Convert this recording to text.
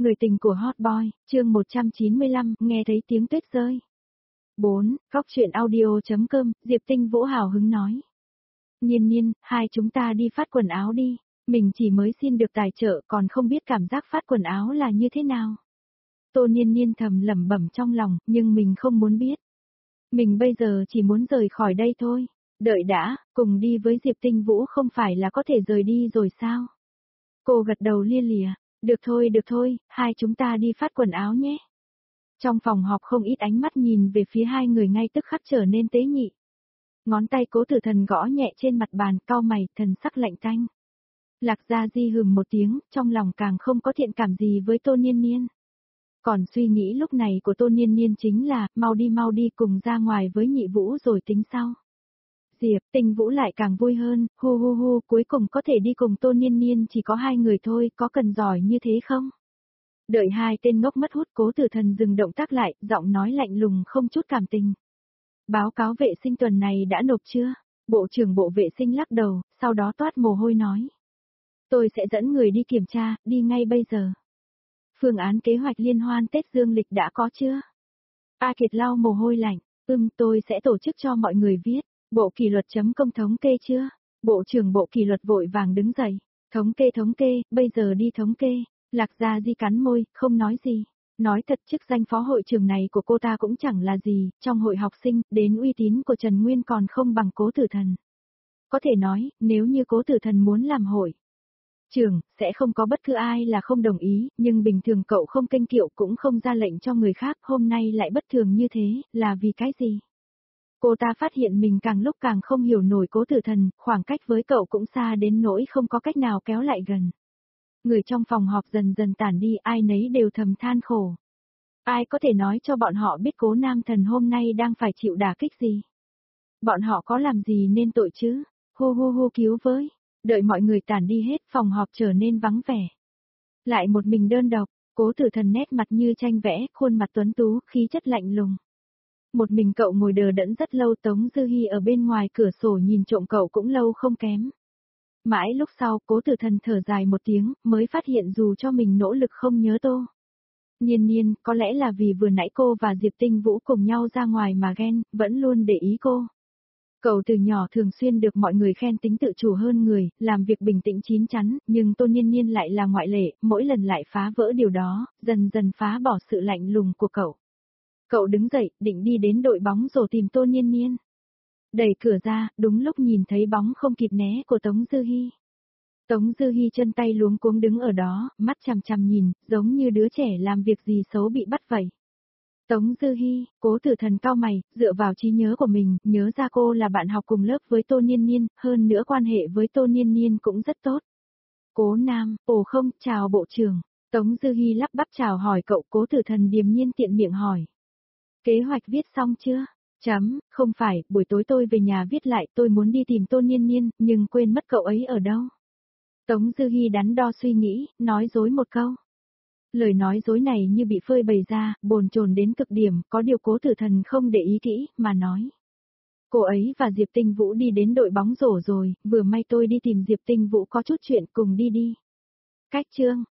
Người tình của Hot Boy, chương 195, nghe thấy tiếng tuyết rơi. 4. Góc truyện audio.com, Diệp Tinh Vũ hào hứng nói. Nhiên nhiên, hai chúng ta đi phát quần áo đi, mình chỉ mới xin được tài trợ còn không biết cảm giác phát quần áo là như thế nào. Tô Nhiên Nhiên thầm lẩm bẩm trong lòng, nhưng mình không muốn biết. Mình bây giờ chỉ muốn rời khỏi đây thôi. Đợi đã, cùng đi với Diệp Tinh Vũ không phải là có thể rời đi rồi sao? Cô gật đầu lia lịa. Được thôi, hai chúng ta đi phát quần áo nhé. Trong phòng họp không ít ánh mắt nhìn về phía hai người ngay tức khắc trở nên tế nhị. Ngón tay Cố Tử Thần gõ nhẹ trên mặt bàn, cau mày, thần sắc lạnh tanh. Lạc Gia Di hừm một tiếng, trong lòng càng không có thiện cảm gì với Tô Niên Niên. Còn suy nghĩ lúc này của Tô Niên Niên chính là, mau đi cùng ra ngoài với Nhị Vũ rồi tính sau. Diệp Tinh Vũ lại càng vui hơn, hu, cuối cùng có thể đi cùng Tô Niên Niên chỉ có hai người thôi, có cần giỏi như thế không? Đợi hai tên ngốc mất hút, Cố Tử Thần dừng động tác lại, giọng nói lạnh lùng không chút cảm tình. Báo cáo vệ sinh tuần này đã nộp chưa? Bộ trưởng bộ vệ sinh lắc đầu, sau đó toát mồ hôi nói. Tôi sẽ dẫn người đi kiểm tra, đi ngay bây giờ. Phương án kế hoạch liên hoan Tết Dương lịch đã có chưa? A Kiệt lau mồ hôi lạnh, tôi sẽ tổ chức cho mọi người viết. Bộ kỷ luật.com thống kê chưa? Bộ trưởng bộ kỷ luật vội vàng đứng dậy. Thống kê, bây giờ đi thống kê. Lạc Gia Di cắn môi, không nói gì. Nói thật chức danh phó hội trưởng này của cô ta cũng chẳng là gì, trong hội học sinh, đến uy tín của Trần Nguyên còn không bằng Cố Tử Thần. Có thể nói, nếu như Cố Tử Thần muốn làm hội trưởng, sẽ không có bất cứ ai là không đồng ý, nhưng bình thường cậu không kênh kiệu cũng không ra lệnh cho người khác, hôm nay lại bất thường như thế, là vì cái gì? Cô ta phát hiện mình càng lúc càng không hiểu nổi Cố Tử Thần, khoảng cách với cậu cũng xa đến nỗi không có cách nào kéo lại gần. Người trong phòng họp dần dần tản đi, ai nấy đều thầm than khổ. Ai có thể nói cho bọn họ biết Cố Nam Thần hôm nay đang phải chịu đả kích gì? Bọn họ có làm gì nên tội chứ? Hu cứu với. Đợi mọi người tản đi hết, phòng họp trở nên vắng vẻ. Lại một mình đơn độc, Cố Tử Thần nét mặt như tranh vẽ, khuôn mặt tuấn tú, khí chất lạnh lùng. Một mình cậu ngồi đờ đẫn rất lâu, Tống Dư Hi ở bên ngoài cửa sổ nhìn trộm cậu cũng lâu không kém. Mãi lúc sau, Cố Tử Thần thở dài một tiếng, mới phát hiện dù cho mình nỗ lực không nhớ Tô Nhiên Nhiên, có lẽ là vì vừa nãy cô và Diệp Tinh Vũ cùng nhau ra ngoài mà ghen, vẫn luôn để ý cô. Cậu từ nhỏ thường xuyên được mọi người khen tính tự chủ hơn người, làm việc bình tĩnh chín chắn, nhưng Tô Nhiên Nhiên lại là ngoại lệ, mỗi lần lại phá vỡ điều đó, dần dần phá bỏ sự lạnh lùng của cậu. Cậu đứng dậy, định đi đến đội bóng rổ tìm Tô Nhiên Nhiên. Đẩy cửa ra, đúng lúc nhìn thấy bóng không kịp né của Tống Dư Hi. Tống Dư Hi chân tay luống cuống đứng ở đó, mắt chằm chằm nhìn, giống như đứa trẻ làm việc gì xấu bị bắt vậy. Tống Dư Hi, Cố Tử Thần cau mày, dựa vào trí nhớ của mình, nhớ ra cô là bạn học cùng lớp với Tô Niên Niên, hơn nữa quan hệ với Tô Niên Niên cũng rất tốt. Cố Nam, không, chào bộ trưởng. Tống Dư Hi lắp bắp chào hỏi cậu, Cố Tử Thần điềm nhiên tiện miệng hỏi. Kế hoạch viết xong chưa? Không phải, buổi tối tôi về nhà viết lại, tôi muốn đi tìm Tô Niên Niên, nhưng quên mất cậu ấy ở đâu. Tống Dư Hi đắn đo suy nghĩ, nói dối một câu. Lời nói dối này như bị phơi bày ra, bồn chồn đến cực điểm, có điều Cố Tử Thần không để ý kỹ, mà nói. Cô ấy và Diệp Tinh Vũ đi đến đội bóng rổ rồi, vừa may tôi đi tìm Diệp Tinh Vũ có chút chuyện, cùng đi. Cách chương.